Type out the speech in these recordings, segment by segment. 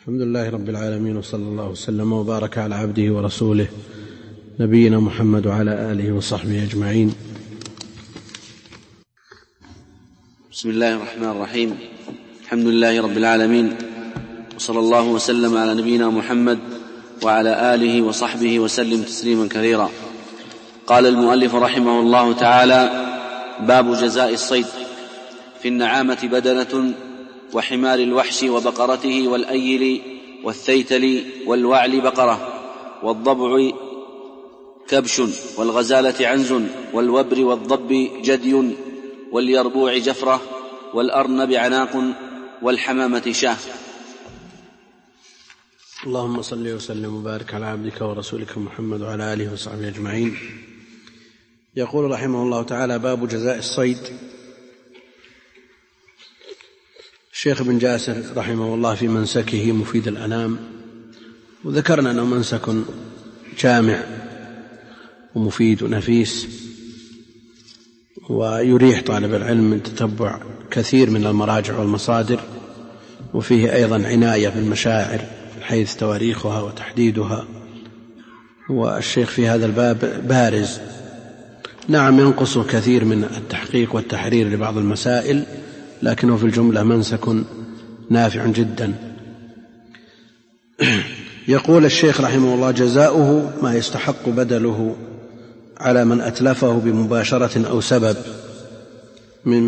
الحمد لله رب العالمين، وصلى الله وسلم وبارك على عبده ورسوله نبينا محمد وعلى آله وصحبه أجمعين. بسم الله الرحمن الرحيم. الحمد لله رب العالمين، وصلى الله وسلم على نبينا محمد وعلى آله وصحبه وسلم تسليما كثيرا. قال المؤلف رحمه الله تعالى: باب جزاء الصيد. في النعامة بدنة، وحمار الوحش وبقرته، والأيل والثيتل والوعل بقرة، والضبع كبش، والغزالة عنز، والوبر والضب جدي، واليربوع جفرة، والأرنب عناق، والحمامة شاه. اللهم صل وسلم وبارك على عبدك ورسولك محمد وعلى آله وصحبه أجمعين. يقول رحمه الله تعالى: باب جزاء الصيد. الشيخ بن جاسر رحمه الله في منسكه مفيد الأنام، وذكرنا أنه منسك جامع ومفيد ونفيس، ويريح طالب العلم من تتبع كثير من المراجع والمصادر، وفيه أيضا عناية بالمشاعر من حيث تواريخها وتحديدها. والشيخ في هذا الباب بارز، نعم ينقص كثير من التحقيق والتحرير لبعض المسائل، لكنه في الجملة منسك نافع جدا. يقول الشيخ رحمه الله: جزاؤه ما يستحق بدله على من أتلفه بمباشرة أو سبب، من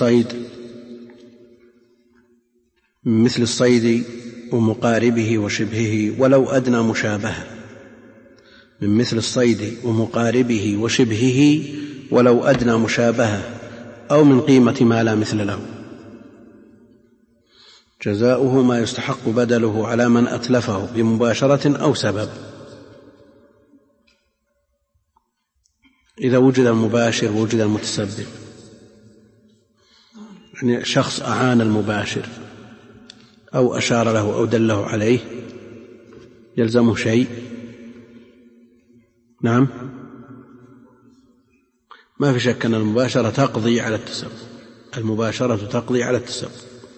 مثل الصيد ومقاربه وشبهه ولو أدنى مشابهة، من مثل الصيد ومقاربه وشبهه ولو أدنى مشابهة، أو من قيمة ما لا مثل له. جزاؤه ما يستحق بدله على من أتلفه بمباشرة أو سبب. إذا وجد المباشر ووجد المتسبب، يعني شخص أعان المباشر أو أشار له أو دله عليه، يلزمه شيء؟ نعم، ما في شك أن المباشرة تقضي على التسبب، المباشرة تقضي على التسبب.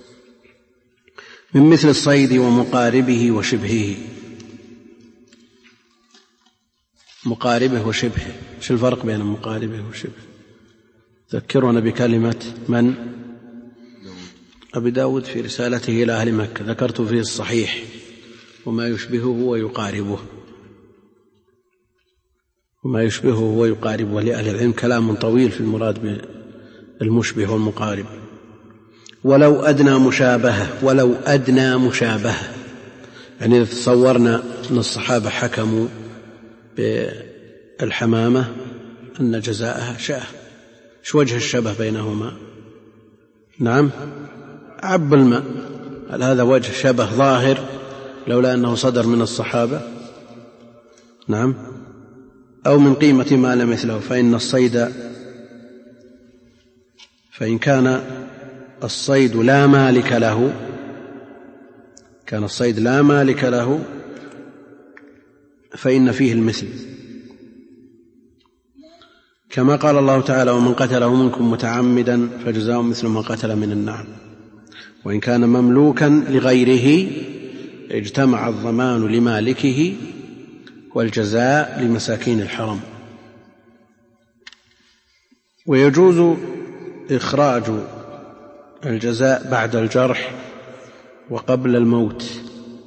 من مثل الصيد ومقاربه وشبهه. مقاربه وشبهه، شو الفرق بين مقاربه وشبهه؟ ذكرنا بكلمة من؟ أبي داود في رسالته إلى أهل مكة ذكرت فيه الصحيح وما يشبهه ويقاربه، وما يشبهه ويقاربه، ولأهل العلم كلام طويل في المراد بالمشبه والمقارب. ولو أدنى مشابهة، ولو أدنى مشابهة، يعني إذا تصورنا أن الصحابة حكموا بالحمامة أن جزاءها شاه، شو وجه الشبه بينهما؟ نعم، عب الماء. هل هذا وجه شبه ظاهر لولا أنه صدر من الصحابة؟ نعم. أو من قيمة ما لا مثله، فإن كان الصيد لا مالك له، كان الصيد لا مالك له فإن فيه المثل، كما قال الله تعالى: ومن قتله منكم متعمدا فجزاء مثل ما قتل من النعم. وإن كان مملوكا لغيره اجتمع الضمان لمالكه والجزاء لمساكين الحرم. ويجوز إخراج الجزاء بعد الجرح وقبل الموت،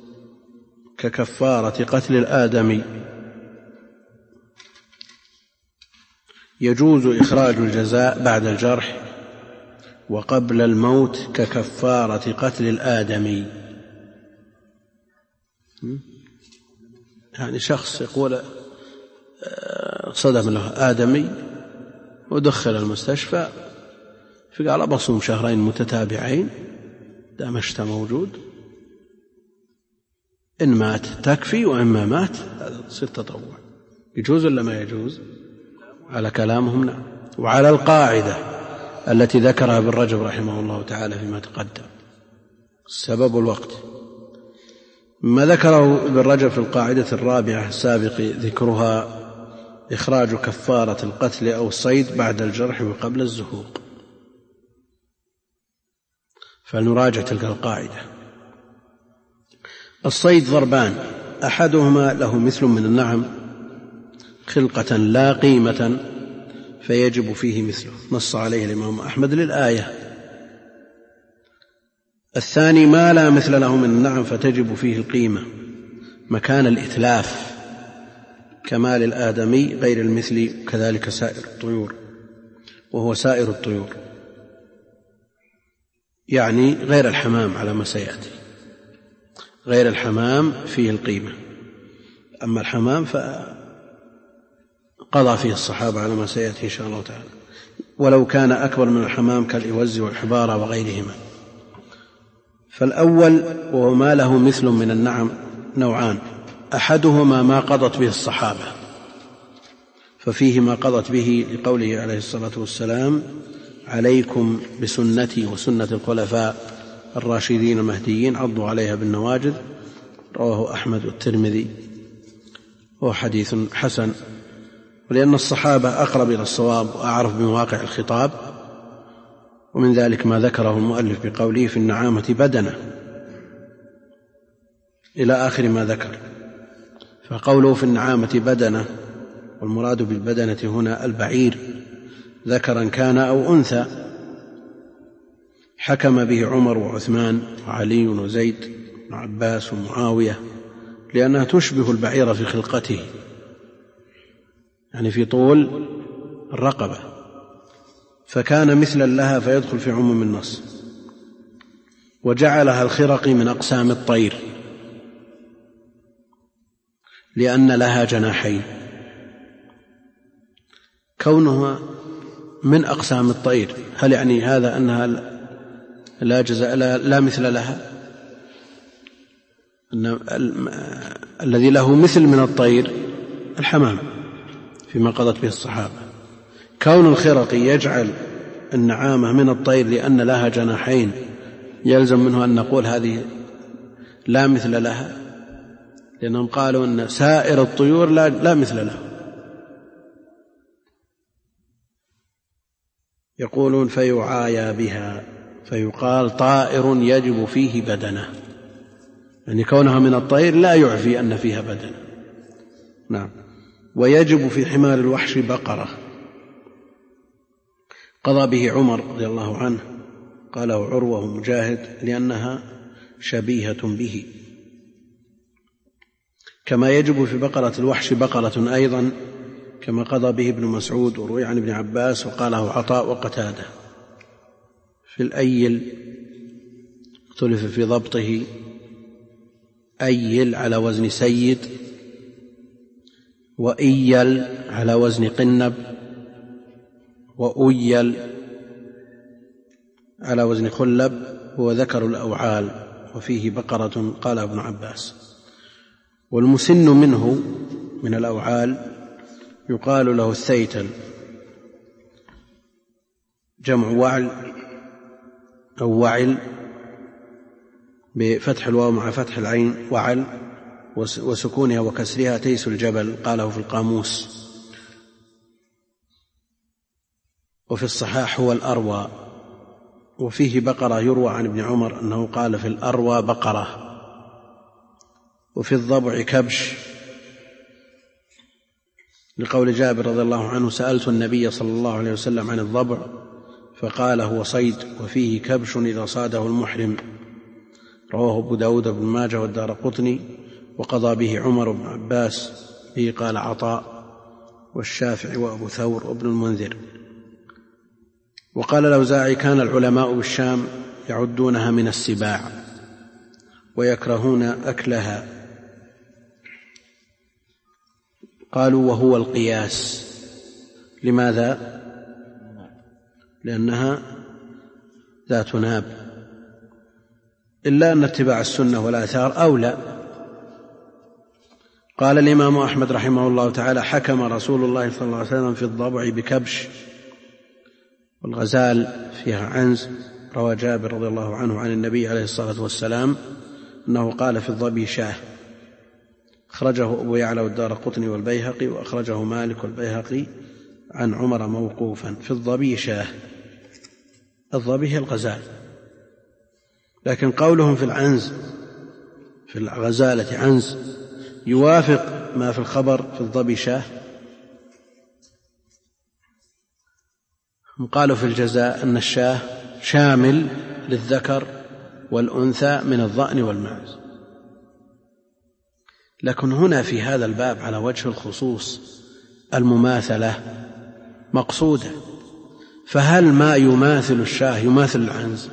ككفارة قتل الآدمي. يجوز إخراج الجزاء بعد الجرح وقبل الموت ككفارة قتل الآدمي. يعني شخص يقول صدم له آدمي ودخل المستشفى، فقال بصوم 2 شهر متتابعين دام اشتى موجود، إن مات تكفي، وإما مات هذا تصير تطوع. يجوز ولا ما يجوز؟ على كلامهم نعم. وعلى القاعدة التي ذكرها ابن رجب رحمه الله تعالى فيما تقدم، السبب والوقت، ما ذكره ابن رجب في القاعدة الرابعة السابق ذكرها: إخراج كفارة القتل أو الصيد بعد الجرح وقبل الزهوق. فلنراجع تلك القاعدة. الصيد ضربان، أحدهما له مثل من النعم خلقة لا قيمة فيجب فيه مثله، نص عليه الإمام أحمد للآية. الثاني ما لا مثل له من النعم فتجب فيه القيمة مكان الإتلاف كما للآدمي غير المثل، كذلك سائر الطيور، وهو سائر الطيور يعني غير الحمام على ما سيأتي، غير الحمام فيه القيمة، أما الحمام فقضى فيه الصحابة على ما سيأتي إن شاء الله تعالى، ولو كان أكبر من الحمام كالإوز والحبارة وغيرهما. فالأول وهو ما له مثل من النعم نوعان، أحدهما ما قضت به الصحابة، ففيه ما قضت به لقوله عليه الصلاة والسلام: عليكم بسنتي وسنة الخلفاء الراشدين المهديين عضوا عليها بالنواجذ، رواه أحمد والترمذي، وهو حديث حسن. ولأن الصحابة أقرب إلى الصواب وأعرف بمواقع الخطاب، ومن ذلك ما ذكره المؤلف بقوله في النعامة بدنة إلى آخر ما ذكر. فقوله في النعامة بدنة، والمراد بالبدنة هنا البعير ذكرا كان أو أنثى، حكم به عمر وعثمان وعلي وزيد وعباس ومعاوية، لأنها تشبه البعير في خلقته، يعني في طول الرقبة، فكان مثلا لها فيدخل في عموم النص. وجعلها الخرقي من أقسام الطير لأن لها جناحين. كونها من أقسام الطير هل يعني هذا أنها لا جزاء لا مثل لها؟ أن الذي له مثل من الطير الحمام فيما قضت به الصحابة. كون الخرقي يجعل النعامة من الطير لأن لها جناحين يلزم منه أن نقول هذه لا مثل لها، لأنهم قالوا أن سائر الطيور لا مثل لها. يقولون فيعايا بها، فيقال طائر يجب فيه بدنه، يعني كونها من الطير لا يعفي أن فيها بدنه. نعم. ويجب في حمار الوحش بقرة، قضى به عمر رضي الله عنه، قاله عروة ومجاهد لأنها شبيهة به. كما يجب في بقرة الوحش بقرة أيضا، كما قضى به ابن مسعود وروي عن ابن عباس وقاله عطاء وقتادة. في الأيل اختلف في ضبطه، أيل على وزن سيد، وإيل على وزن قنب، وأيل على وزن خلب، هو ذكر الأوعال، وفيه بقرة قال ابن عباس. والمسن منه من الأوعال يقال له الثيتل، جمع وعل أو وعل بفتح الواو مع فتح العين، وعل، وسكونها وكسرها تيس الجبل، قاله في القاموس. وفي الصحاح هو الأروى. وفيه بقرة يروى عن ابن عمر أنه قال في الأروى بقرة. وفي الضبع كبش، لقول جابر رضي الله عنه: سألت النبي صلى الله عليه وسلم عن الضبع فقال هو صيد وفيه كبش إذا صاده المحرم، رواه أبو داود بن ماجه والدارقطني، وقضى به عمر بن عباس، به قال عطاء والشافعي وأبو ثور وابن المنذر. وقال الأوزاعي: كان العلماء بالشام يعدونها من السباع ويكرهون أكلها، قالوا وهو القياس. لماذا؟ لأنها ذات ناب، إلا أن اتباع السنة والآثار أولى. قال الإمام أحمد رحمه الله تعالى: حكم رسول الله صلى الله عليه وسلم في الضبع بكبش، والغزال فيها عنز. روى جابر رضي الله عنه عن النبي عليه الصلاة والسلام أنه قال في الضبي شاه، أخرجه أبو يعلى والدارقطني والبيهقي، وأخرجه مالك والبيهقي عن عمر موقوفا: في الضبي شاه. الضبي هي الغزال. لكن قولهم في العنز في الغزالة عنز يوافق ما في الخبر في الظبي شاه؟ هم قالوا في الجزاء أن الشاه شامل للذكر والأنثى من الضأن والمعز، لكن هنا في هذا الباب على وجه الخصوص المماثلة مقصودة، فهل ما يماثل الشاه يماثل العنز؟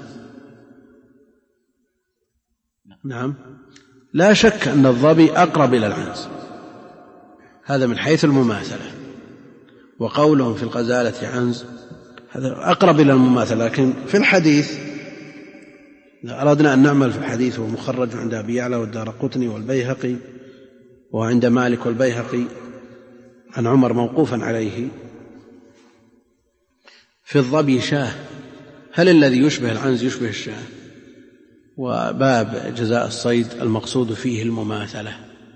نعم، لا شك أن الظبي أقرب إلى العنز، هذا من حيث المماثلة، وقولهم في الغزالة عنز هذا أقرب إلى المماثلة. لكن في الحديث إذا أردنا أن نعمل في الحديث، وهو مخرج عند أبي يعلى والدارقطني والبيهقي وعند مالك والبيهقي عن عمر موقوفا عليه، في الظبي شاه، هل الذي يشبه العنز يشبه الشاه؟ وباب جزاء الصيد المقصود فيه المماثلة.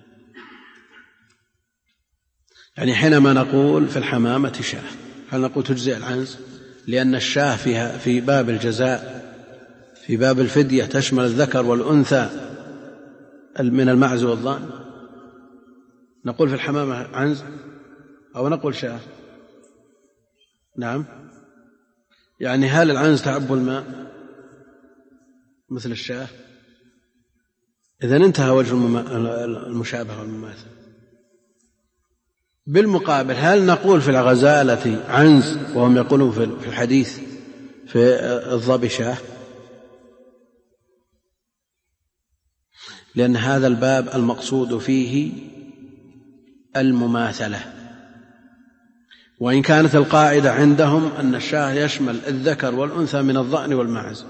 يعني حينما نقول في الحمامة شاه، هل نقول تجزئ العنز؟ لأن الشاه فيها في باب الجزاء في باب الفدية تشمل الذكر والأنثى من المعز والضأن. نقول في الحمامة عنز أو نقول شاه؟ نعم، يعني هل العنز تعب الماء مثل الشاه؟ إذن انتهى وجه المشابهة والمماثلة. بالمقابل هل نقول في الغزالة عنز وهم يقولون في الحديث في الظبي شاه؟ لأن هذا الباب المقصود فيه المماثلة، وإن كانت القاعدة عندهم أن الشاه يشمل الذكر والأنثى من الضأن والمعز.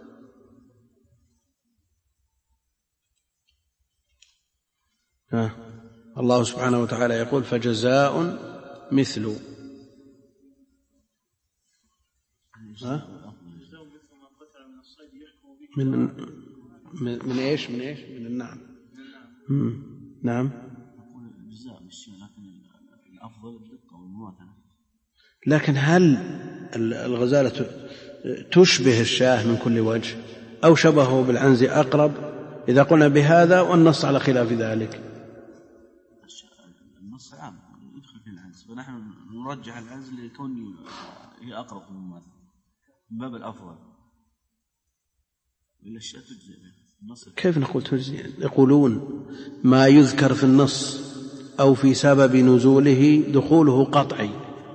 الله سبحانه وتعالى يقول فجزاء مثل من ايش من النعم. نعم، لكن هل الغزالة تشبه الشاه من كل وجه أو شبهه بالعنز أقرب إذا قلنا بهذا والنص على خلاف ذلك؟ النص عام يدخل في العنز، ونحن نرجح العنز لكون هي أقرب من المماثلة من باب الأفضل، إلا الشاة تجزئ. كيف نقول تجزئ؟ يقولون ما يذكر في النص أو في سبب نزوله دخوله قطعي،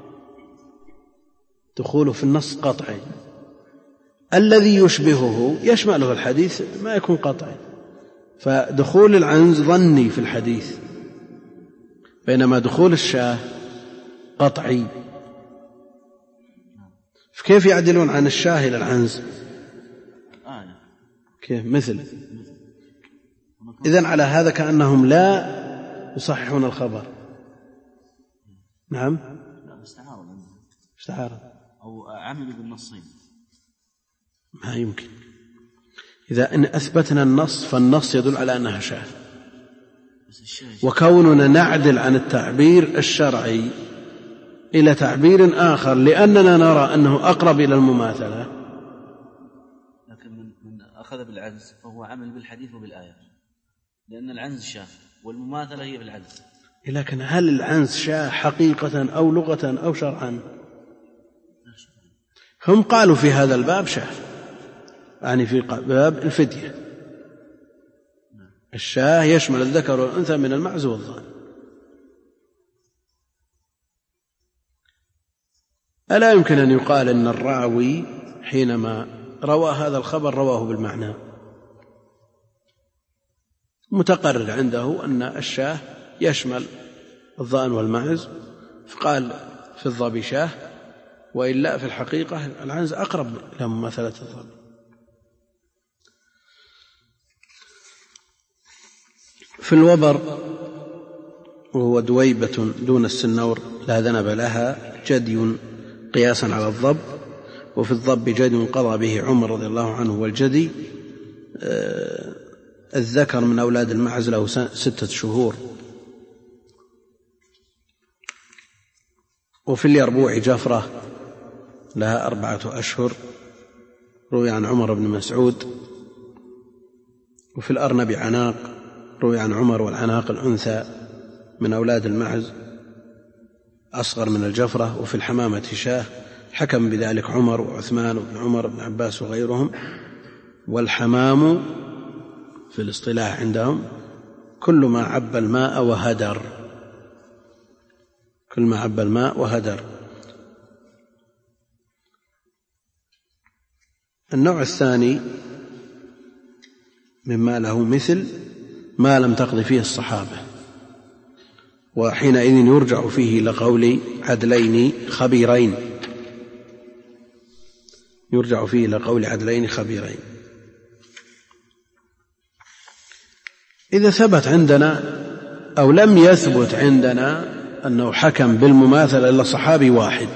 دخوله في النص قطعي، الذي يشبهه يشمله الحديث ما يكون قطعي، فدخول العنز ظني في الحديث بينما دخول الشاه قطعي. كيف يعدلون عن الشاه إلى العنز؟ كيف مثل؟ إذن على هذا كأنهم لا يصححون الخبر. نعم، استعارة أو عملوا بالنصين، ما يمكن. إذا إن أثبتنا النص فالنص يدل على أنها شاه، وكوننا نعدل عن التعبير الشرعي إلى تعبير آخر لأننا نرى أنه أقرب إلى المماثلة. لكن من أخذ بالعنز فهو عمل بالحديث وبالآية، لأن العنز شاه والمماثلة هي بالعنز. لكن هل العنز شاه حقيقة أو لغة أو شرعا؟ هم قالوا في هذا الباب شاه، يعني في باب الفدية الشاه يشمل الذكر والأنثى من المعز والضأن. ألا يمكن أن يقال أن الراوي حينما روى هذا الخبر رواه بالمعنى؟ متقرر عنده أن الشاه يشمل الضأن والمعز فقال في الظبي شاه، وإلا في الحقيقة العنز أقرب إلى مماثلة الظبي. في الوبر وهو دويبة دون السنور لا ذنب لها جدي قياسا على الضب، وفي الضب جدي قضى به عمر رضي الله عنه، والجدي الذكر من أولاد المعز له 6 شهور. وفي اليربوع جفرة لها 4 أشهر روي عن عمر بن مسعود. وفي الأرنب عناق روي عن عمر والعناق الأنثى من أولاد المعز أصغر من الجفرة، وفي الحمامة شاه، حكم بذلك عمر وعثمان وابن عمر بن عباس وغيرهم. والحمام في الاصطلاح عندهم كل ما عب الماء وهدر، كل ما عب الماء وهدر. النوع الثاني مما له مثل ما لم تقض فيه الصحابة، وحينئذ يرجع فيه إلى قول عدلين خبيرين، يرجع فيه إلى قول عدلين خبيرين. إذا ثبت عندنا أو لم يثبت عندنا أنه حكم بالمماثلة إلا صحابي واحد،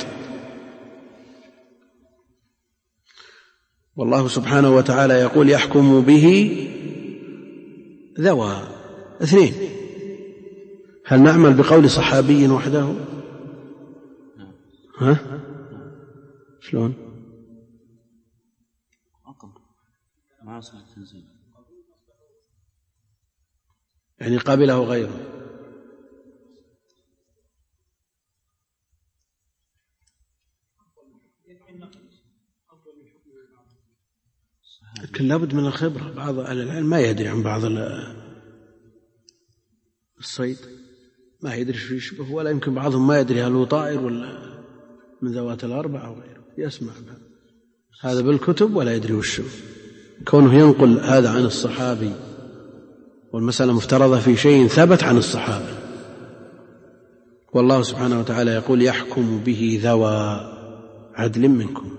والله سبحانه وتعالى يقول يحكم به ذوى اثنين، هل نعمل بقول صحابي وحده؟ ها؟ شلون؟ يعني قبله غيره. لكن لابد من الخبرة، بعض أهل العلم ما يدري عن بعض الصيد، ما يدري شو يشبه، ولا يمكن بعضهم ما يدري هل هو طائر ولا من ذوات الأربع أو غيره، يسمع هذا بالكتب ولا يدري وشو. كونه ينقل هذا عن الصحابي والمسألة مفترضة في شيء ثبت عن الصحابة، والله سبحانه وتعالى يقول يحكم به ذوى عدل منكم.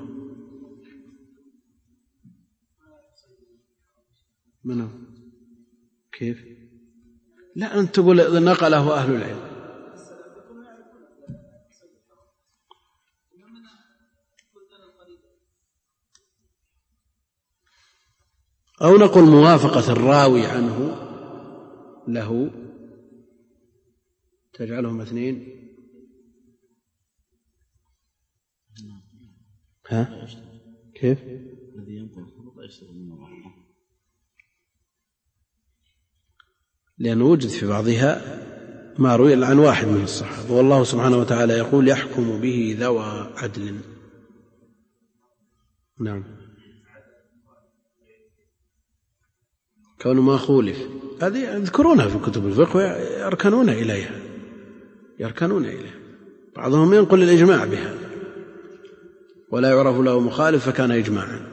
منو؟ كيف؟ لا أنت تقول نقله أهل العلم. أو نقول موافقة الراوي عنه له تجعلهم اثنين. ها؟ كيف؟ الذي ينقل الخطأ يشتغل من الله، لأنه وجد في بعضها ما روي عن واحد من الصحابة، والله سبحانه وتعالى يقول يحكم به ذوى عدل. نعم، كونه ما خولف هذه يذكرونها في كتب الفقه ويركنون إليها، بعضهم ينقل الإجماع بها ولا يعرف له مخالف فكان إجماعا،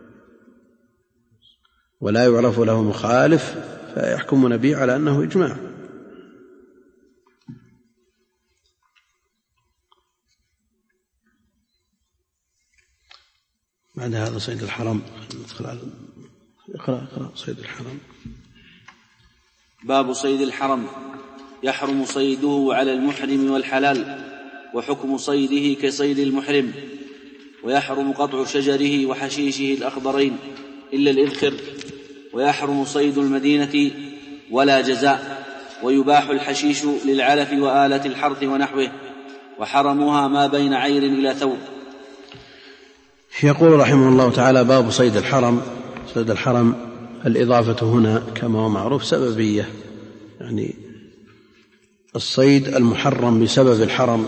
ولا يعرف له مخالف فيحكمون به على أنه إجماع. بعد هذا صيد الحرم، اقرأ صيد الحرم. باب صيد الحرم. يحرم صيده على المحرم والحلال، وحكم صيده كصيد المحرم، ويحرم قطع شجره وحشيشه الأخضرين إلا الإذخر، ويحرم صيد المدينة ولا جزاء، ويباح الحشيش للعلف وآلة الحرث ونحوه، وحرمها ما بين عير إلى ثوب. يقول رحمه الله تعالى باب صيد الحرم. صيد الحرم الإضافة هنا كما هو معروف سببية، يعني الصيد المحرم بسبب الحرم،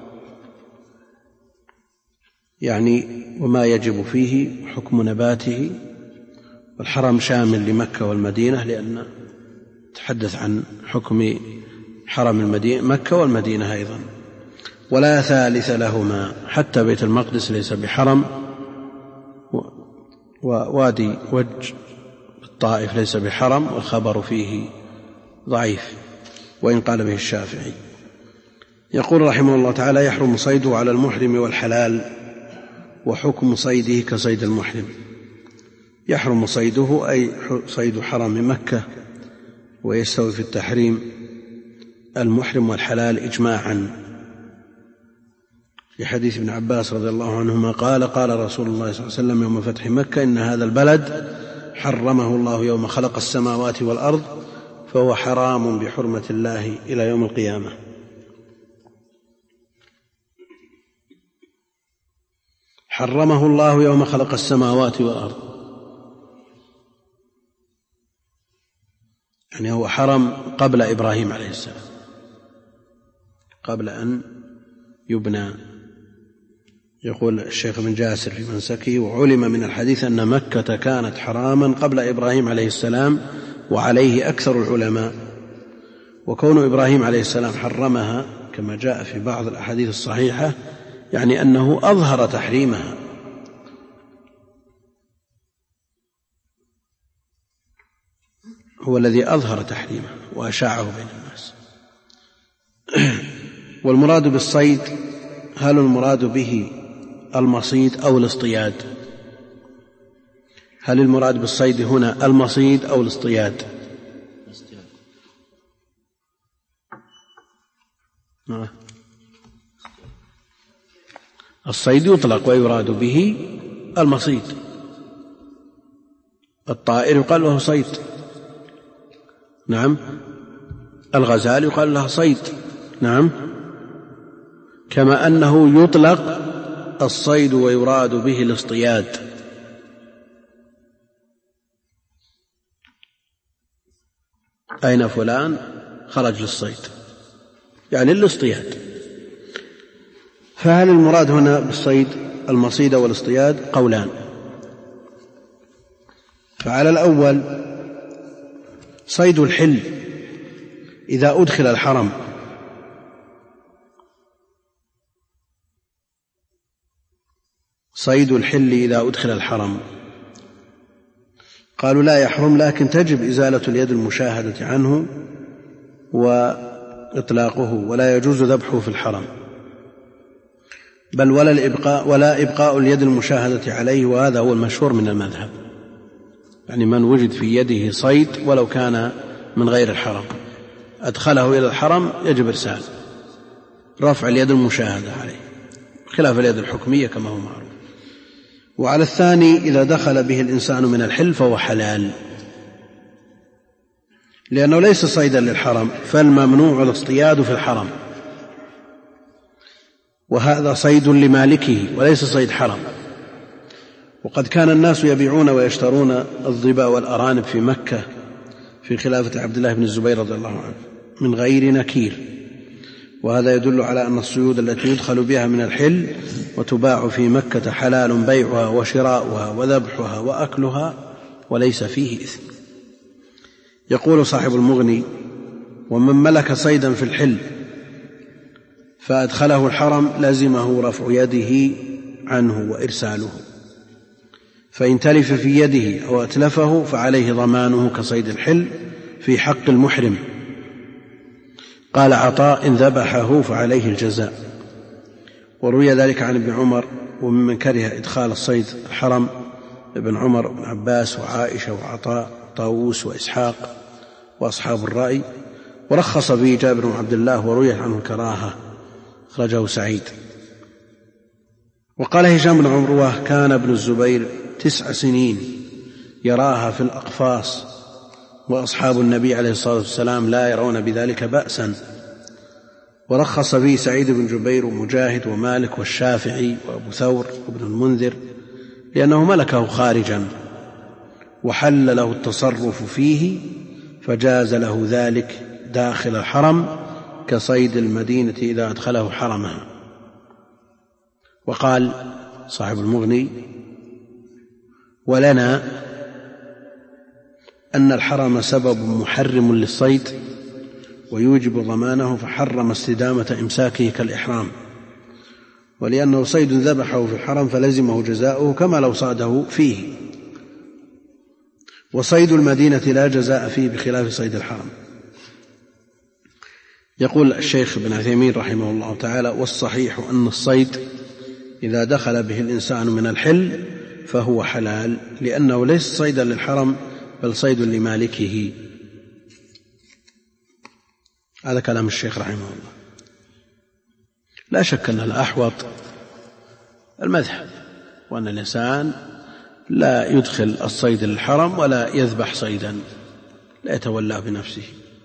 يعني وما يجب فيه حكم نباته. والحرم شامل لمكة والمدينة، لأن تحدث عن حكم حرم المدينة مكة والمدينة أيضا، ولا ثالث لهما، حتى بيت المقدس ليس بحرم، ووادي وج الطائف ليس بحرم، والخبر فيه ضعيف وإن قال به الشافعي. يقول رحمه الله تعالى يحرم صيده على المحرم والحلال، وحكم صيده كصيد المحرم. يحرم صيده أي صيد حرم مكة، ويستوي في التحريم المحرم والحلال إجماعا، في حديث ابن عباس رضي الله عنهما قال قال رسول الله صلى الله عليه وسلم يوم فتح مكة إن هذا البلد حرمه الله يوم خلق السماوات والأرض، فهو حرام بحرمة الله إلى يوم القيامة. حرمه الله يوم خلق السماوات والأرض، يعني هو حرم قبل إبراهيم عليه السلام، قبل أن يبنى. يقول الشيخ بن جاسر في منسكه: وعلم من الحديث أن مكة كانت حراما قبل إبراهيم عليه السلام، وعليه أكثر العلماء، وكون إبراهيم عليه السلام حرمها كما جاء في بعض الأحاديث الصحيحة يعني أنه أظهر تحريمها، هو الذي أظهر تحريمه وأشاعه بين الناس. والمراد بالصيد هل المراد به المصيد أو الاصطياد؟ هل المراد بالصيد هنا المصيد أو الاصطياد؟ الصيد يطلق ويراد به المصيد، الطائر يقال له صيد، نعم، الغزال يقال له صيد، نعم، كما أنه يطلق الصيد ويراد به الاصطياد. أين فلان؟ خرج للصيد، يعني الاصطياد. فهل المراد هنا بالصيد المصيد والاصطياد؟ قولان. فعلى الأول صيد الحل إذا أدخل الحرم، صيد الحل إذا أدخل الحرم قالوا لا يحرم، لكن تجب إزالة اليد المشاهدة عنه وإطلاقه، ولا يجوز ذبحه في الحرم، بل ولا إبقاء اليد المشاهدة عليه، وهذا هو المشهور من المذهب، يعني من وجد في يده صيد ولو كان من غير الحرم أدخله إلى الحرم يجب إرسال رفع اليد المشاهدة عليه، خلاف اليد الحكمية كما هو معروف. وعلى الثاني إذا دخل به الإنسان من الحل فهو حلال، لأنه ليس صيدا للحرم، فالممنوع الاصطياد في الحرم، وهذا صيد لمالكه وليس صيد حرم. وقد كان الناس يبيعون ويشترون الظبا والأرانب في مكة في خلافة عبد الله بن الزبير رضي الله عنه من غير نكير، وهذا يدل على أن الصيود التي يدخل بها من الحل وتباع في مكة حلال بيعها وشراؤها وذبحها وأكلها وليس فيه إثم. يقول صاحب المغني: ومن ملك صيدا في الحل فأدخله الحرم لزمه رفع يده عنه وإرساله، فإن تلف في يده أو أتلفه فعليه ضمانه كصيد الحل في حق المحرم. قال عطاء: إن ذبحه فعليه الجزاء. وروي ذلك عن ابن عمر، وممن كره إدخال الصيد الحرم ابن عمر وابن عباس وعائشة وعطاء طاووس وإسحاق وأصحاب الرأي، ورخص به جابر بن عبد الله، وروي عنه الكراهة، أخرجه سعيد. وقال هشام بن عروة: كان ابن الزبير 9 سنين يراها في الأقفاص، وأصحاب النبي عليه الصلاة والسلام لا يرون بذلك بأسا. ورخص به سعيد بن جبير ومجاهد ومالك والشافعي وأبو ثور وابن المنذر، لأنه ملكه خارجا وحل له التصرف فيه، فجاز له ذلك داخل الحرم كصيد المدينة إذا أدخله حرمها. وقال صاحب المغني: ولنا أن الحرم سبب محرم للصيد ويوجب ضمانه، فحرم استدامة إمساكه كالإحرام، ولأنه صيد ذبحه في الحرم فلزمه جزاؤه كما لو صاده فيه. وصيد المدينة لا جزاء فيه بخلاف صيد الحرم. يقول الشيخ ابن عثيمين رحمه الله تعالى: والصحيح أن الصيد إذا دخل به الإنسان من الحل فهو حلال، لأنه ليس صيدا للحرم بل صيد لمالكه. هذا كلام الشيخ رحمه الله. لا شك أن الأحوط المذهب، وأن الإنسان لا يدخل الصيد للحرم ولا يذبح صيدا لا يتولاه بنفسه.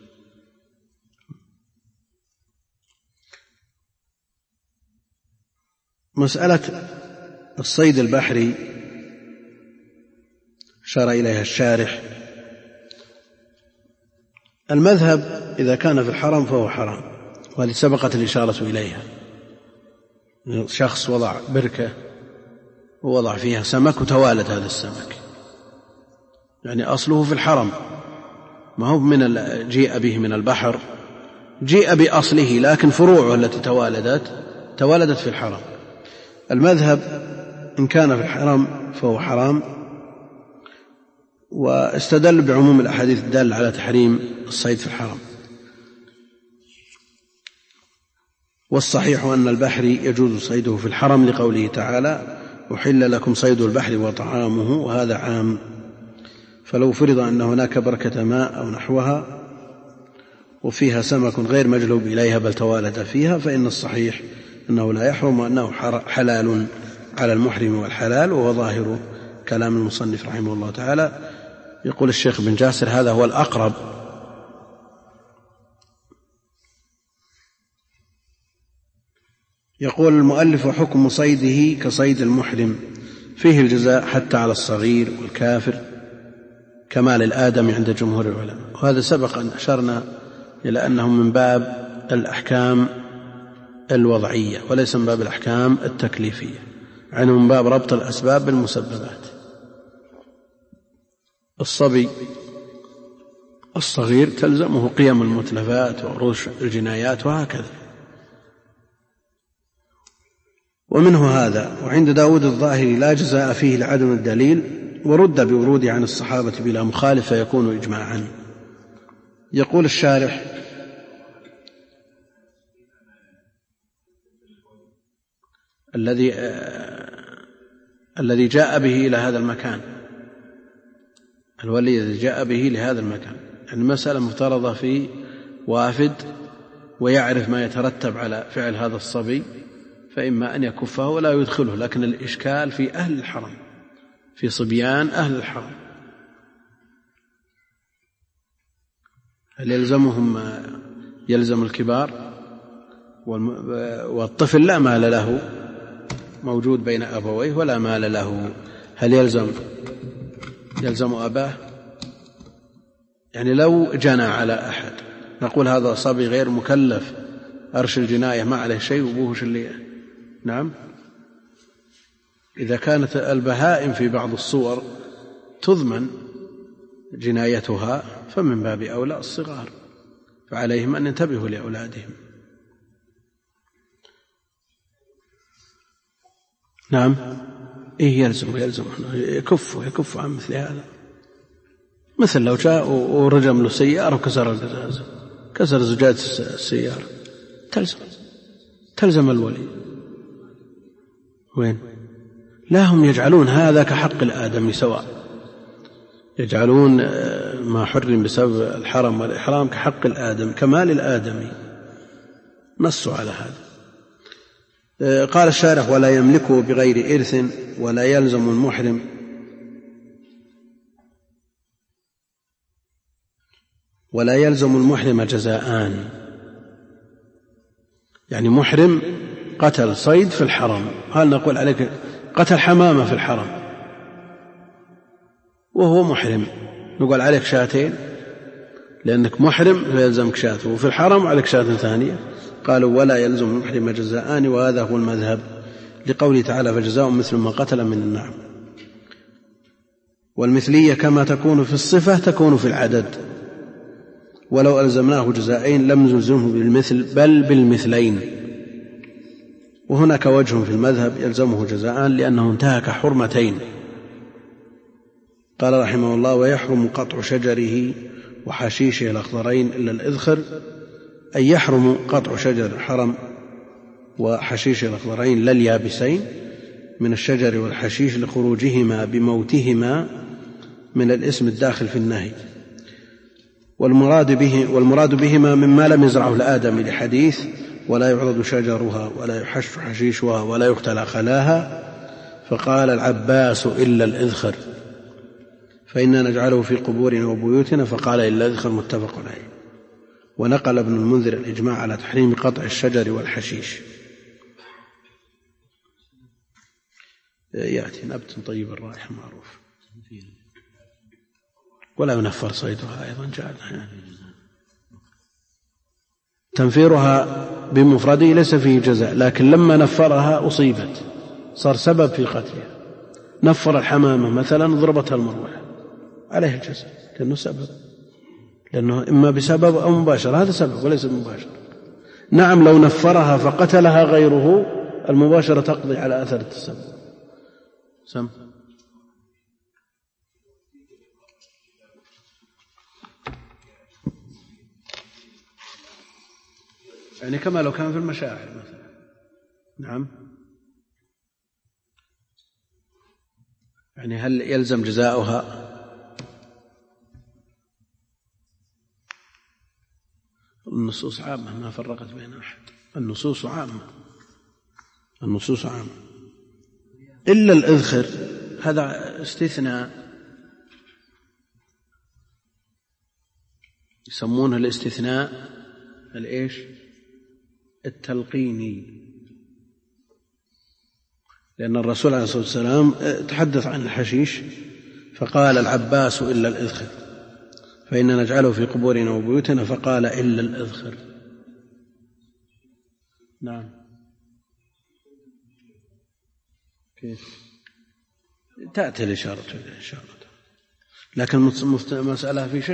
مسألة الصيد البحري أشار إليها الشارح المذهب إذا كان في الحرم فهو حرام، وهذه سبقت الإشارة إليها. شخص وضع بركة ووضع فيها سمك وتوالد هذا السمك، يعني أصله في الحرم، ما هو من جيء به من البحر، جيء بأصله، لكن فروعه التي توالدت في الحرم. المذهب إن كان في الحرم فهو حرام، واستدل بعموم الأحاديث الدالة على تحريم الصيد في الحرم. والصحيح أن البحر يجوز صيده في الحرم لقوله تعالى: أحل لكم صيد البحر وطعامه، وهذا عام. فلو فرض أن هناك بركة ماء أو نحوها وفيها سمك غير مجلوب إليها بل توالد فيها، فإن الصحيح أنه لا يحرم، وأنه حلال على المحرم والحلال، وهو ظاهر كلام المصنف رحمه الله تعالى. يقول الشيخ بن جاسر: هذا هو الأقرب. يقول المؤلف: وحكم صيده كصيد المحرم، فيه الجزاء حتى على الصغير والكافر كما للآدم عند جمهور العلماء. وهذا سبق أن أشرنا إلى أنه من باب الأحكام الوضعية وليس من باب الأحكام التكليفية، يعني من باب ربط الأسباب بالمسببات. الصبي الصغير تلزمه قيم المتلفات وعروض الجنايات وهكذا. ومنه هذا. وعند داود الظاهري: لا جزاء فيه لعدم الدليل، ورد بوروده عن الصحابة بلا مخالف فيكون إجماعا. يقول الشارح: الذي جاء به إلى هذا المكان، الولي الذي جاء به لهذا المكان، يعني المسألة مفترضة في وافد ويعرف ما يترتب على فعل هذا الصبي، فإما أن يكفه ولا يدخله. لكن الإشكال في أهل الحرم، في صبيان أهل الحرم، هل يلزم الكبار؟ والطفل لا مال له، موجود بين أبويه ولا مال له، هل يلزم أباه؟ يعني لو جنى على أحد نقول هذا صبي غير مكلف، أرش الجناية ما عليه شيء وابوه اللي نعم. إذا كانت البهائم في بعض الصور تضمن جنايتها فمن باب أولى الصغار، فعليهم أن ينتبهوا لأولادهم. نعم، إيه يلزم يكف عن مثل هذا. مثل لو جاء ورجم له سيارة وكسر القزاز، كسر زجاج السيارة، تلزم الولي. وين؟ لا، هم يجعلون هذا كحق الآدمي سواء، يجعلون ما حرم بسبب الحرم والإحرام كحق الآدم، كمال الآدمي، نصوا على هذا. قال الشارح: ولا يملكه بغير إرث، ولا يلزم المحرم جزاءان. يعني محرم قتل صيد في الحرم، هل نقول عليك قتل حمامة في الحرم وهو محرم، نقول عليك شاتين لأنك محرم فيلزمك شات، وفي الحرم عليك شات ثانية؟ قالوا: ولا يلزم المحرم جزاءان، وهذا هو المذهب، لقوله تعالى: فجزاء مثل ما قتل من النعم. والمثلية كما تكون في الصفة تكون في العدد، ولو ألزمناه جزاءين لم نلزمه بالمثل بل بالمثلين. وهناك وجه في المذهب يلزمه جزاءان لأنه انتهك حرمتين. قال رحمه الله: ويحرم قطع شجره وحشيشه الأخضرين إلا الإذخر، أي يحرم قطع شجر الحرم وحشيشه الأخضرين لا اليابسين من الشجر والحشيش لخروجهما بموتهما من الاسم الداخل في النهي، والمراد بهما مما لم يزرعه الآدمي، لحديث: ولا يعضد شجرها ولا يحش حشيشها ولا يقتل خلاها. فقال العباس: إلا الإذخر، فإنا نجعله في قبورنا وبيوتنا، فقال: إلا الإذخر، متفق عليه. ونقل ابن المنذر الإجماع على تحريم قطع الشجر والحشيش. يأتي نبت طيب الرائحة معروف، ولا ينفر صيدها أيضا جعلها، تنفيرها بمفرده ليس فيه جزاء، لكن لما نفرها أصيبت، صار سبب في قتلها. نفر الحمامة مثلا ضربتها المروحة، عليه الجزاء لأنه سبب، لأنه إما بسبب أو مباشر، هذا سبب وليس مباشر. نعم لو نفرها فقتلها غيره المباشرة تقضي على أثر التسبب. سم يعني كما لو كان في المشاعر مثلا. نعم، يعني هل يلزم جزاؤها؟ النصوص عامة ما فرقت بين أحد، النصوص عامة، النصوص عامة إلا الإذخر، هذا استثناء يسمونه الاستثناء الإيش؟ التلقيني، لأن الرسول عليه الصلاة والسلام تحدث عن الحشيش فقال العباس إلا الإذخر، فإن نجعله في قبورنا وبيوتنا، فقال إلا الإذخر. نعم، كيف تأتي الإشارة إليه إن شاء الله، لكن مسألة في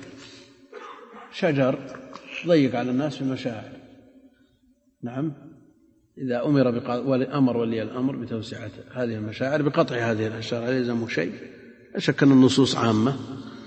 شجر ضيق على الناس في مشاعر. نعم، إذا أمر ولي الأمر بتوسعة هذه المشاعر بقطع هذه الأشجار هل يلزمه شيء؟ لا شك أن النصوص عامة.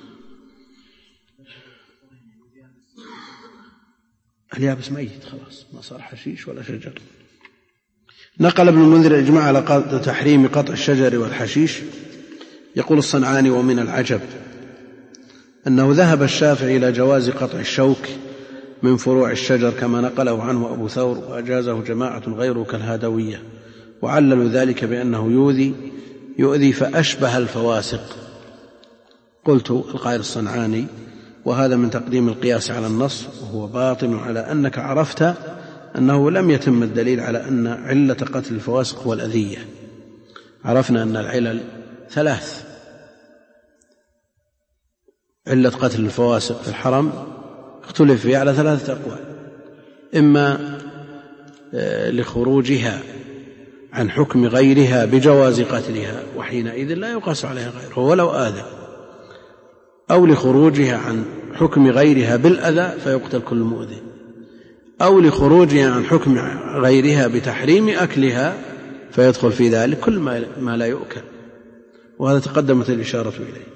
اليابس ميت خلاص، ما صار حشيش ولا شجر. نقل ابن المنذر الإجماع على تحريم قطع الشجر والحشيش. يقول الصنعاني: ومن العجب أنه ذهب الشافعي إلى جواز قطع الشوك من فروع الشجر كما نقله عنه أبو ثور، وأجازه جماعة غيره كالهادوية، وعللوا ذلك بأنه يؤذي فأشبه الفواسق. قلت القائل الصنعاني: وهذا من تقديم القياس على النص، وهو باطن على أنك عرفت أنه لم يتم الدليل على أن علة قتل الفواسق هو الأذية. عرفنا أن العلل 3: علة قتل الفواسق في الحرم اختلف فيها على 3 أقوال: إما لخروجها عن حكم غيرها بجواز قتلها، وحينئذ لا يقاس عليها غيره ولو آذى، أو لخروجها عن حكم غيرها بالأذى فيقتل كل مؤذي، أو لخروجها عن حكم غيرها بتحريم أكلها فيدخل في ذلك كل ما لا يؤكل، وهذا تقدمت الإشارة إليه.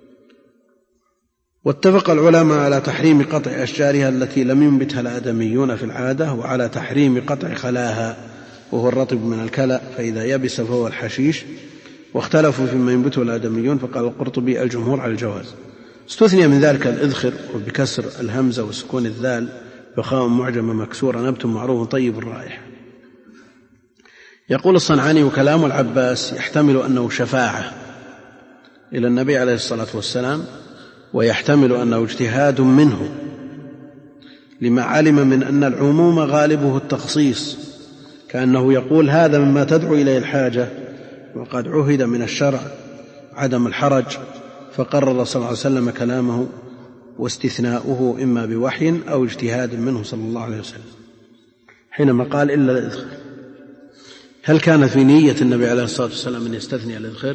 واتفق العلماء على تحريم قطع أشجارها التي لم ينبتها الآدميون في العادة، وعلى تحريم قطع خلاها وهو الرطب من الكلأ، فإذا يبس فهو الحشيش، واختلفوا فيما ينبته الآدميون، فقال القرطبي: الجمهور على الجواز. استثني من ذلك الإذخر، وبكسر الهمزة وسكون الذال، فخاء معجمة مكسورة، نبت معروف طيب الرائحة. يقول الصنعاني: وكلام العباس يحتمل أنه شفاعة إلى النبي عليه الصلاة والسلام، ويحتمل أنه اجتهاد منه لما علم من أن العموم غالبه التخصيص، كأنه يقول: هذا مما تدعو إليه الحاجة، وقد عهد من الشرع عدم الحرج، فقرر صلى الله عليه وسلم كلامه واستثناؤه إما بوحي أو اجتهاد منه صلى الله عليه وسلم حينما قال إلا الإذخر. هل كان في نية النبي عليه الصلاة والسلام أن يستثني الإذخر؟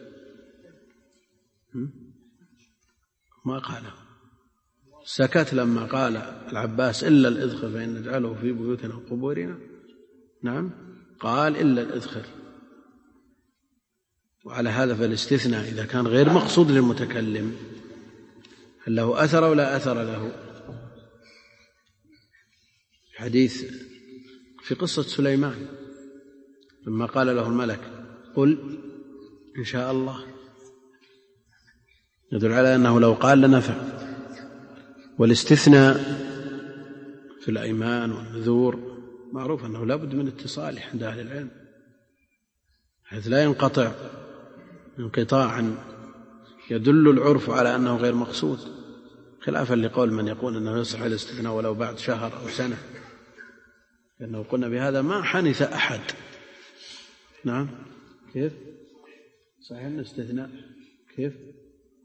ما قاله، سكت لما قال العباس: إلا الإذخر فإن نجعله في بيوتنا وقبورنا. نعم، قال إلا الإذخر. وعلى هذا فالاستثناء إذا كان غير مقصود للمتكلم هل له أثر أو لا أثر له؟ حديث في قصة سليمان لما قال له الملك: قل إن شاء الله، يدل على أنه لو قال لنفع. والاستثناء في الأيمان والنذور معروف أنه لا بد من اتصال عند أهل العلم، حيث لا ينقطع انقطاعا يدل العرف على أنه غير مقصود، خلافا لقول من يقول أنه يصح الاستثناء ولو بعد شهر أو سنة، لأنه قلنا بهذا ما حنث أحد. نعم، كيف صحيح الاستثناء؟ كيف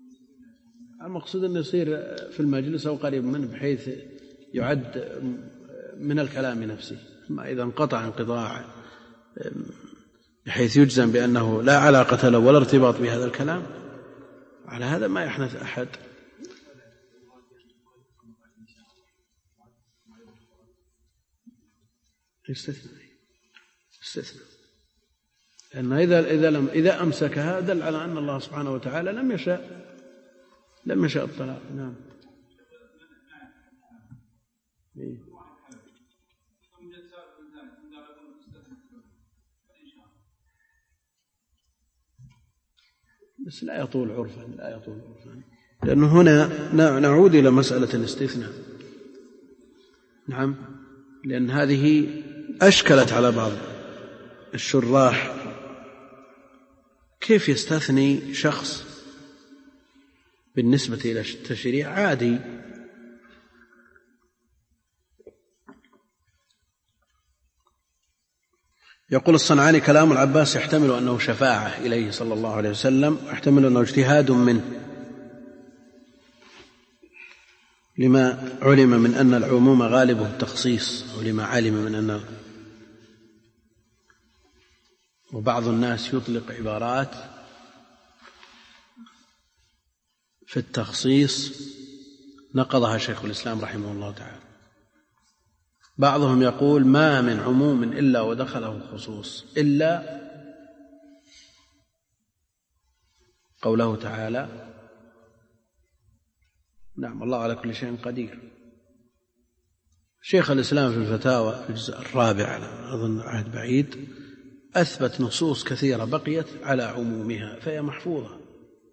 المقصود أنه يصير في المجلس أو قريب منه بحيث يعد من الكلام نفسه. أما إذا انقطع انقطاع بحيث يجزم بأنه لا علاقة له ولا ارتباط بهذا الكلام، على هذا ما يحنث أحد. استثنى لأن إذا أمسكها دل على أن الله سبحانه وتعالى لم يشاء الطلاق. نعم. بس لا يطول عرفا لأنه هنا نعود إلى مسألة الاستثناء. نعم، لأن هذه أشكلت على بعض الشراح، كيف يستثني شخص بالنسبة إلى التشريع عادي؟ يقول الصنعاني: كلام العباس يحتمل أنه شفاعة إليه صلى الله عليه وسلم، ويحتمل أنه اجتهاد منه، لما علم من أن العموم غالبه التخصيص، أو لما علم من أن وبعض الناس يطلق عبارات في التخصيص نقضها شيخ الإسلام رحمه الله تعالى. بعضهم يقول: ما من عموم إلا ودخله خصوص، إلا قوله تعالى: نعم الله على كل شيء قدير. شيخ الإسلام في الفتاوى في الجزء الرابع، أظن عهد بعيد، أثبت نصوص كثيرة بقيت على عمومها فهي محفوظة.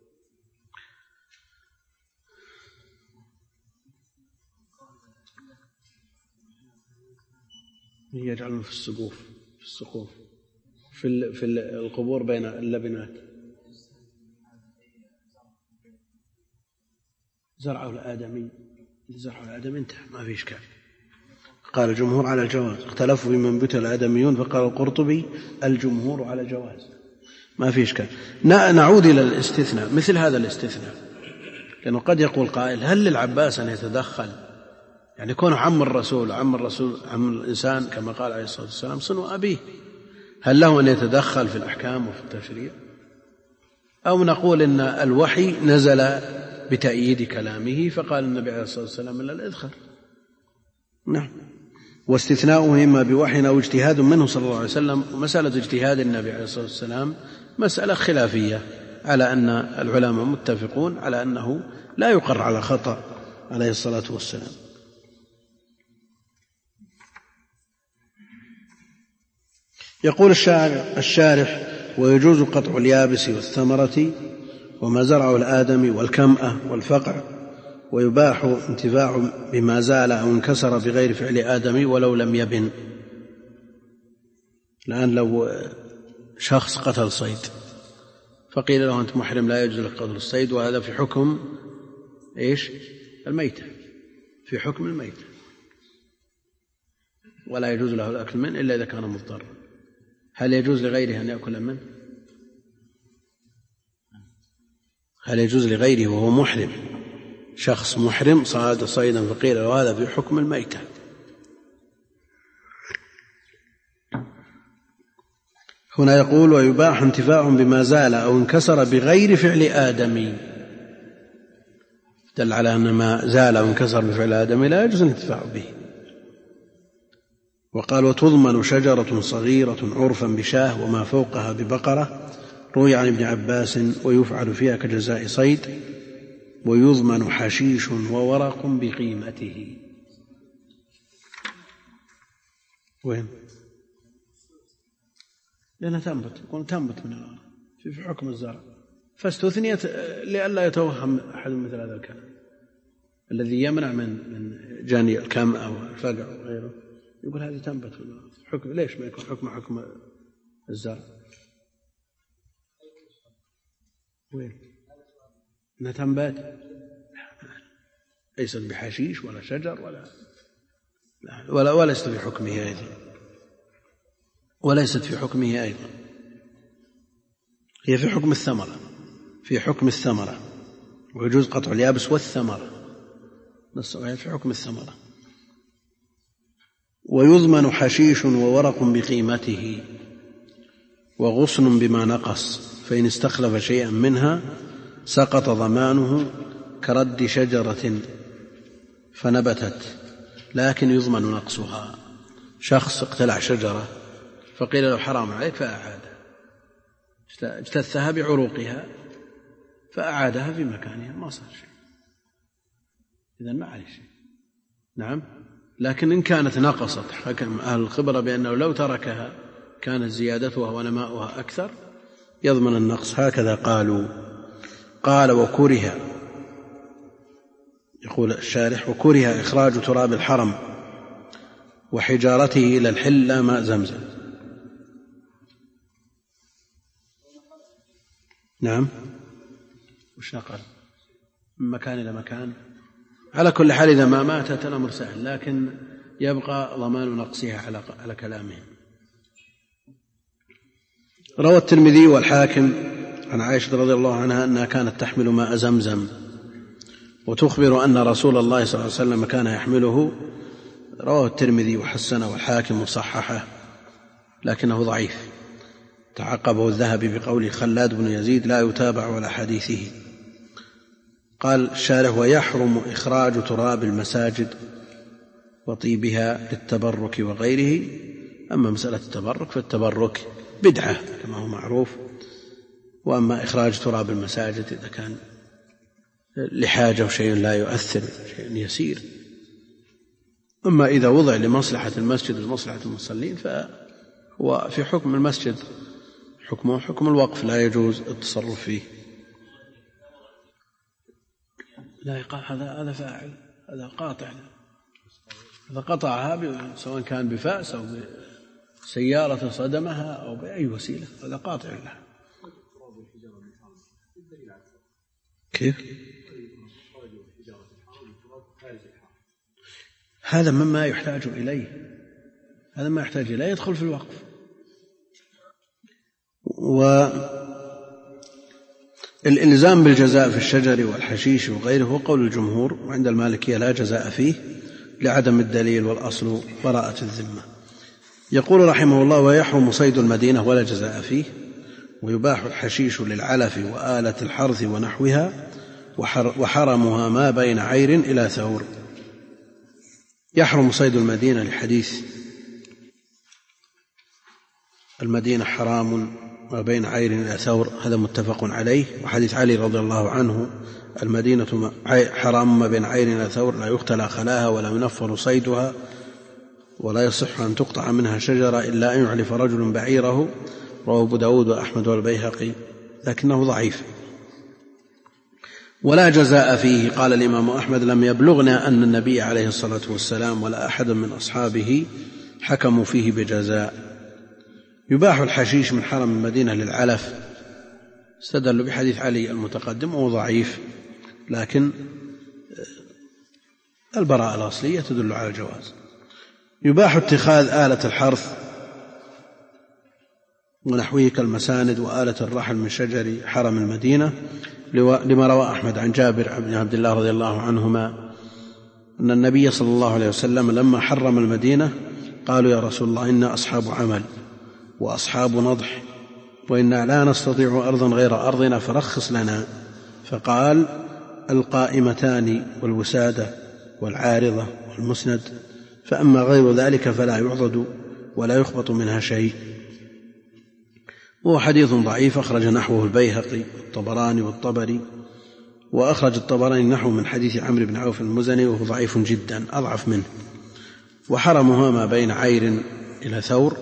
يجعلون في السقوف في القبور بين اللبنات. زرعه الآدمي انتهى، ما في إشكال. قال الجمهور على الجواز، اختلفوا بمن بت الآدميون، فقال القرطبي الجمهور على الجواز، ما في إشكال. نعود إلى الاستثناء، مثل هذا الاستثناء، لأنه قد يقول قائل: هل للعباس أن يتدخل؟ يعني كونه عم الرسول عم الإنسان كما قال عليه الصلاة والسلام صنو أبيه، هل له أن يتدخل في الأحكام وفي التشريع؟ أو نقول إن الوحي نزل بتأييد كلامه، فقال النبي عليه الصلاة والسلام: إلا الإذخر. نعم. واستثناؤه إما بوحي أو اجتهاد منه صلى الله عليه وسلم. ومسألة اجتهاد النبي عليه الصلاة والسلام مسألة خلافية، على أن العلماء متفقون على أنه لا يقر على خطأ عليه الصلاة والسلام. يقول الشارح: ويجوز قطع اليابس والثمرة وما زرعه الآدمي والكمأة والفقع، ويباح انتفاع بما زال أو انكسر بغير فعل آدمي ولو لم يبن. الآن لو شخص قتل صيد فقيل له: أنت محرم، لا يجوز لك قتل الصيد، وهذا في حكم الميتة، في حكم الميتة، ولا يجوز له الأكل منه إلا إذا كان مضطرا. هل يجوز لغيره أن يأكل منه؟ هل يجوز لغيره وهو محرم؟ شخص محرم صاد صيدا فقيل له: هذا في حكم الميتة. هنا يقول: ويباح انتفاع بما زال أو انكسر بغير فعل آدمي، دل على أن ما زال أو انكسر بفعل آدمي لا يجوز الانتفاع به. وقال: وتضمن شجرة صغيرة عرفا بشاه وما فوقها ببقرة، روي عن ابن عباس، ويفعل فيها كجزاء صيد، ويضمن حشيش وورق بقيمته. وين؟ لأنها تنبت من الأرض في حكم الزرع، فاستثنيت لئلا يتوهم أحد مثل هذا الكلام الذي يمنع من جاني الكمأة والفقع وغيره، يقول هذه تنبت من الأرض. حكم ليش ما يكون حكم الزرع؟ وين؟ أنها تنبت، ليست بحشيش ولا شجر وليست في حكمه أيضا، هي في حكم الثمرة، ويجوز قطع اليابس والثمرة، هي في حكم الثمرة. ويضمن حشيش وورق بقيمته وغصن بما نقص، فإن استخلف شيئا منها سقط ضمانه كرد شجرة فنبتت لكن يضمن نقصها. شخص اقتلع شجرة فقيل له حرام عليك فأعادها، اجتثها بعروقها فأعادها في مكانها، ما صار شيء، إذن ما عليه شيء. نعم. لكن إن كانت نقصت حكم أهل الخبرة بأنه لو تركها كانت زيادتها ونماؤها أكثر يضمن النقص، هكذا قالوا. قال وكره، يقول الشارح وكره إخراج تراب الحرم وحجارته إلى الحل لا ماء زمزم. نعم. وش نقل من مكان إلى مكان؟ على كل حال إذا ما ماتت الأمر سهل، لكن يبقى ضمان نقصها على كلامهم. روى الترمذي والحاكم عن عائشة رضي الله عنها أنها كانت تحمل ماء زمزم وتخبر أن رسول الله صلى الله عليه وسلم كان يحمله. رواه الترمذي وحسنه والحاكم وصححه لكنه ضعيف. تعقبه الذهبي بقول خلاد بن يزيد لا يتابع على حديثه. قال الشارح ويحرم إخراج تراب المساجد وطيبها للتبرك وغيره. أما مسألة التبرك فالتبرك بدعة كما هو معروف، وأما إخراج تراب المساجد إذا كان لحاجة وشيء لا يؤثر، شيء يسير. أما إذا وضع لمصلحة المسجد ومصلحة المصلين فهو في حكم المسجد حكمه حكم الوقف، لا يجوز التصرف فيه. لا يقال هذا فاعل، هذا قاطع، هذا قطعها سواء كان بفأس أو بسيارة صدمها أو بأي وسيلة، هذا قاطع لها. كيف؟ هذا مما يحتاج إليه، هذا ما يحتاج إليه يدخل في الوقف. والإلزام بالجزاء في الشجر والحشيش وغيره هو قول الجمهور، وعند المالكية لا جزاء فيه لعدم الدليل والأصل براءة الذمة. يقول رحمه الله ويحرم صيد المدينة ولا جزاء فيه، ويباح الحشيش للعلف وآلة الحرث ونحوها، وحرمها ما بين عير إلى ثور. يحرم صيد المدينة لحديث المدينة حرام ما بين عير إلى ثور، هذا متفق عليه. وحديث علي رضي الله عنه المدينة حرام ما بين عير إلى ثور لا يختلى خلاها ولا ينفر صيدها ولا يصح أن تقطع منها شجرة إلا أن يعلف رجل بعيره. رواه أبو داود وأحمد والبيهقي لكنه ضعيف. ولا جزاء فيه. قال الإمام أحمد لم يبلغنا أن النبي عليه الصلاة والسلام ولا أحد من أصحابه حكموا فيه بجزاء. يباح الحشيش من حرم المدينة للعلف، استدلوا بحديث علي المتقدم وهو ضعيف، لكن البراءة الأصلية تدل على الجواز. يباح اتخاذ آلة الحرث ونحوه كالمساند وآلة الرحل من شجر حرم المدينة، لما روى أحمد عن جابر بن عبد الله رضي الله عنهما أن النبي صلى الله عليه وسلم لما حرم المدينة قالوا يا رسول الله إنا أصحاب عمل وأصحاب نضح وإنا لا نستطيع أرضا غير أرضنا فرخص لنا. فقال القائمتان والوسادة والعارضة والمسند، فأما غير ذلك فلا يعضد ولا يخبط منها شيء. وهو حديث ضعيف، أخرج نحوه البيهقي والطبراني والطبري، وأخرج الطبراني نحو من حديث عمرو بن عوف المزني وهو ضعيف جدا أضعف منه. وحرمها ما بين عير إلى ثور.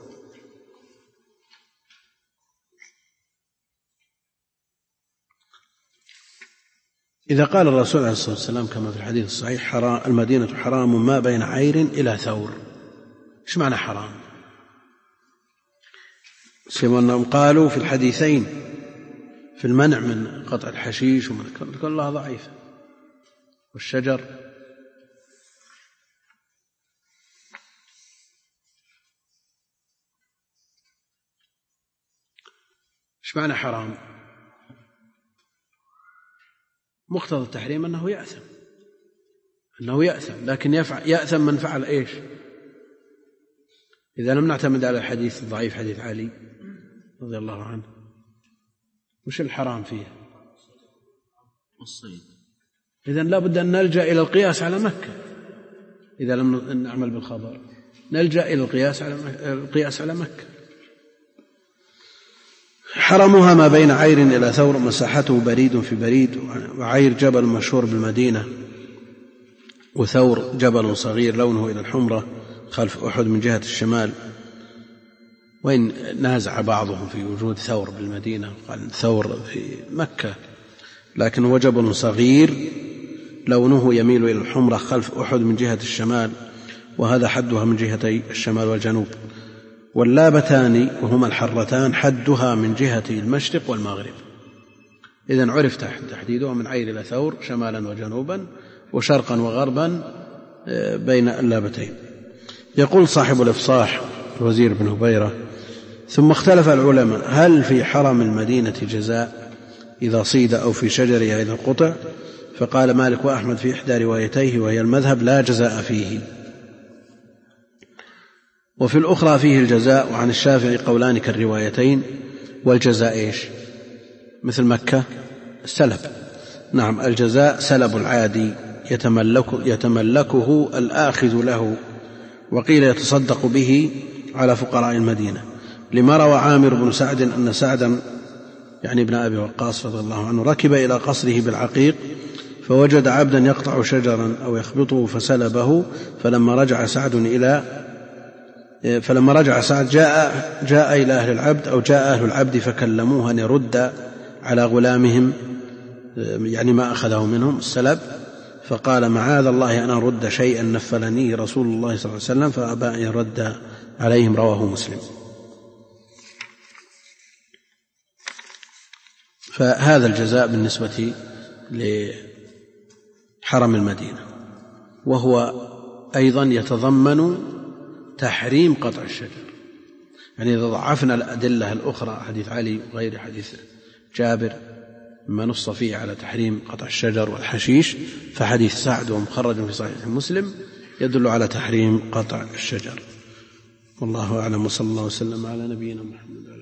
إذا قال الرسول عليه الصلاة والسلام كما في الحديث الصحيح المدينة حرام ما بين عير إلى ثور، إيش معنى حرام؟ سيما قالوا في الحديثين في المنع من قطع الحشيش ومن كلها ضعيفة والشجر. إيش معنى حرام؟ مقتضى التحريم أنه يأثم، لكن يأثم من فعل إيش؟ إذا لم نعتمد على الحديث الضعيف حديث علي رضي الله عنه، وش الحرام فيه؟ الصيد. إذن لا بد أن نلجأ إلى القياس على مكة. إذا لم نعمل بالخبر نلجأ إلى القياس على مكة. حرمها ما بين عير إلى ثور، مساحته بريد في بريد، وعير جبل مشهور بالمدينة، وثور جبل صغير لونه إلى الحمرة خلف أحد من جهة الشمال. وإن نازع بعضهم في وجود ثور بالمدينة، قال ثور في مكة، لكن هو جبل صغير لونه يميل إلى الحمرة خلف أحد من جهة الشمال، وهذا حدها من جهتي الشمال والجنوب. واللابتان وهما الحرتان حدها من جهتي المشرق والمغرب. إذن عرف تحديدها من عير إلى ثور شمالا وجنوبا وشرقا وغربا بين اللابتين. يقول صاحب الإفصاح الوزير بن هبيرة: ثم اختلف العلماء هل في حرم المدينة جزاء إذا صيد أو في شجرها إذا قطع؟ فقال مالك وأحمد في إحدى روايتيه وهي المذهب: لا جزاء فيه. وفي الأخرى فيه الجزاء. وعن الشافعي قولان كالروايتين. والجزاء إيش؟ مثل مكة السلب. نعم، الجزاء سلب العادي يتملكه الآخذ له، وقيل يتصدق به على فقراء المدينة، لما روى عامر بن سعد أن سعدا يعني ابن أبي وقاص رضي الله عنه ركب إلى قصره بالعقيق فوجد عبدا يقطع شجرا أو يخبطه فسلبه، فلما رجع سعد جاء إلى أهل العبد أو جاء أهل العبد فكلموه أن يرد على غلامهم يعني ما أخذه منهم السلب، فقال: معاذ الله أن أرد شيئا نفلني رسول الله صلى الله عليه وسلم، فأبى أن يرد عليهم. رواه مسلم. فهذا الجزاء بالنسبة لحرم المدينة، وهو أيضا يتضمن تحريم قطع الشجر. يعني إذا ضعفنا الأدلة الأخرى حديث علي وغير حديث جابر مما نص فيه على تحريم قطع الشجر والحشيش، فحديث سعد ومخرج في صحيح مسلم يدل على تحريم قطع الشجر. والله أعلم، وصلى الله وسلم على نبينا محمد.